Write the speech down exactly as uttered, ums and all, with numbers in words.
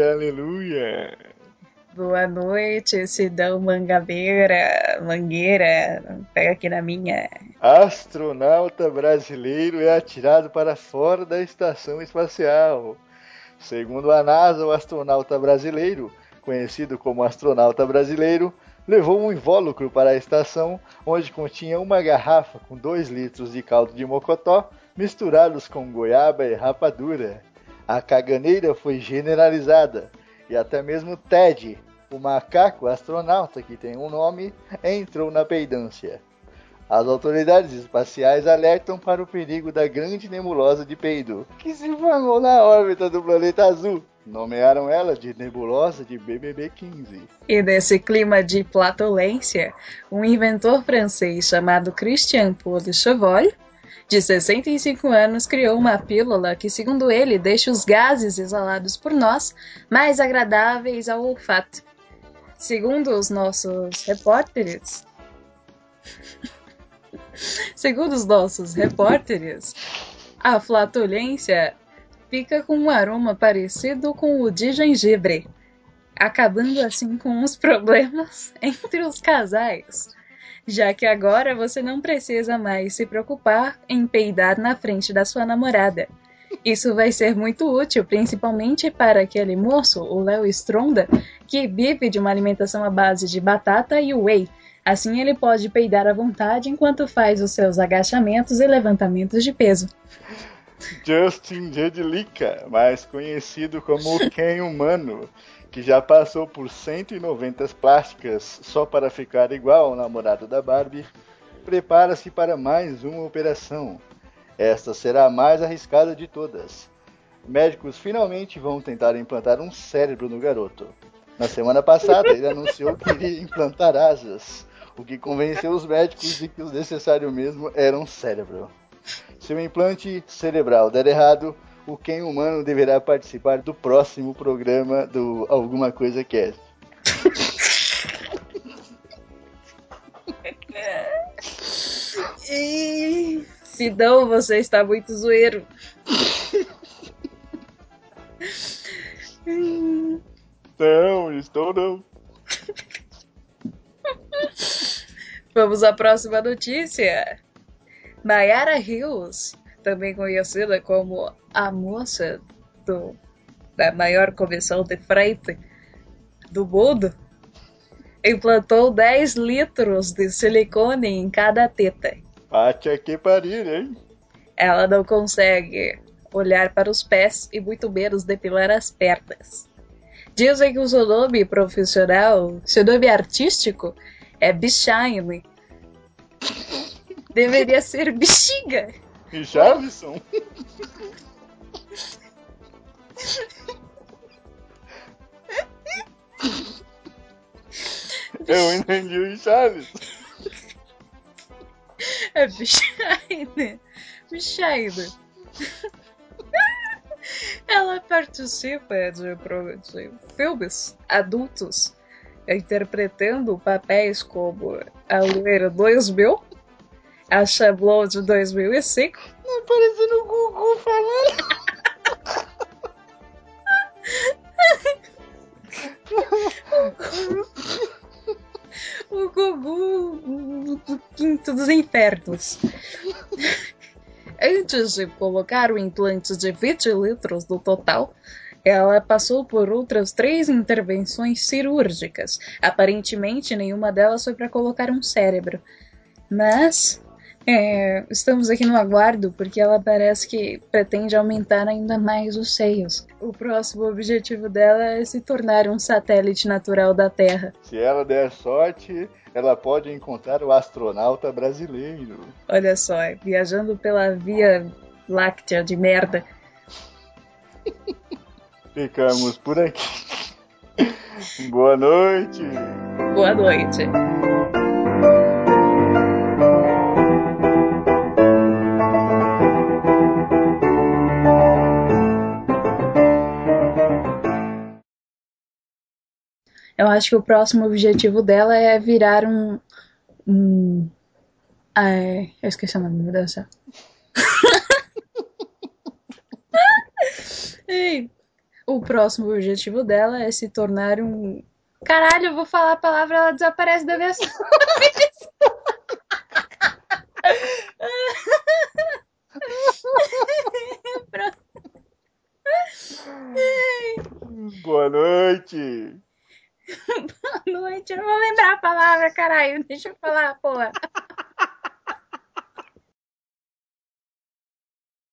aleluia. Boa noite, Sidão Mangabeira, Mangueira, pega aqui na minha. Astronauta brasileiro é atirado para fora da estação espacial. Segundo a NASA, o astronauta brasileiro, conhecido como astronauta brasileiro, levou um invólucro para a estação, onde continha uma garrafa com dois litros de caldo de mocotó misturados com goiaba e rapadura. A caganeira foi generalizada e até mesmo Ted, o macaco astronauta que tem um nome, entrou na peidância. As autoridades espaciais alertam para o perigo da grande nebulosa de peido, que se formou na órbita do planeta azul. Nomearam ela de nebulosa de B B B quinze. E nesse clima de flatulência, um inventor francês chamado Christian Paul de Chevreul, de sessenta e cinco anos, criou uma pílula que, segundo ele, deixa os gases exalados por nós mais agradáveis ao olfato. Segundo os nossos repórteres... Segundo os nossos repórteres, a flatulência fica com um aroma parecido com o de gengibre, acabando assim com os problemas entre os casais, já que agora você não precisa mais se preocupar em peidar na frente da sua namorada. Isso vai ser muito útil, principalmente para aquele moço, o Léo Stronda, que vive de uma alimentação à base de batata e whey. Assim ele pode peidar à vontade enquanto faz os seus agachamentos e levantamentos de peso. Justin Jedlicka, mais conhecido como o Ken humano, que já passou por cento e noventa plásticas só para ficar igual ao namorado da Barbie, prepara-se para mais uma operação. Esta será a mais arriscada de todas. Médicos finalmente vão tentar implantar um cérebro no garoto. Na semana passada, ele anunciou que iria implantar asas, o que convenceu os médicos de que o necessário mesmo era um cérebro. Se o implante cerebral der errado, o Ken humano deverá participar do próximo programa do Alguma Coisa Cast. E... Sidão, você está muito zoeiro. Não, estou não. Vamos à próxima notícia. Mayara Hills, também conhecida como a moça do, da maior comissão de frente do mundo, implantou dez litros de silicone em cada teta. Pate que parir, hein? Ela não consegue olhar para os pés e muito menos depilar as pernas. Dizem que o seu nome profissional, seu nome artístico, é Bichine. Deveria ser bexiga. Richarlison? Eu entendi o Richarlison. É Bichine. Bichine. Ela participa de, de filmes adultos, interpretando papéis como a Loira dois mil, a Chablon de dois mil e cinco. Tá parecendo o Gugu falando. O Gugu do Quinto dos Infernos. Antes de colocar o implante de vinte litros no total, ela passou por outras três intervenções cirúrgicas. Aparentemente, nenhuma delas foi para colocar um cérebro. Mas é, estamos aqui no aguardo porque ela parece que pretende aumentar ainda mais os seios. O próximo objetivo dela é se tornar um satélite natural da Terra. Se ela der sorte, ela pode encontrar o astronauta brasileiro. Olha só, viajando pela Via Láctea de merda. Ficamos por aqui. Boa noite. Boa noite. Eu acho que o próximo objetivo dela é virar um... um ai, eu esqueci o nome, meu Deus do céu. Ei, o próximo objetivo dela é se tornar um... Caralho, eu vou falar a palavra, ela desaparece da minha... Boa noite. Boa noite, eu não vou lembrar a palavra, caralho. Deixa eu falar, porra.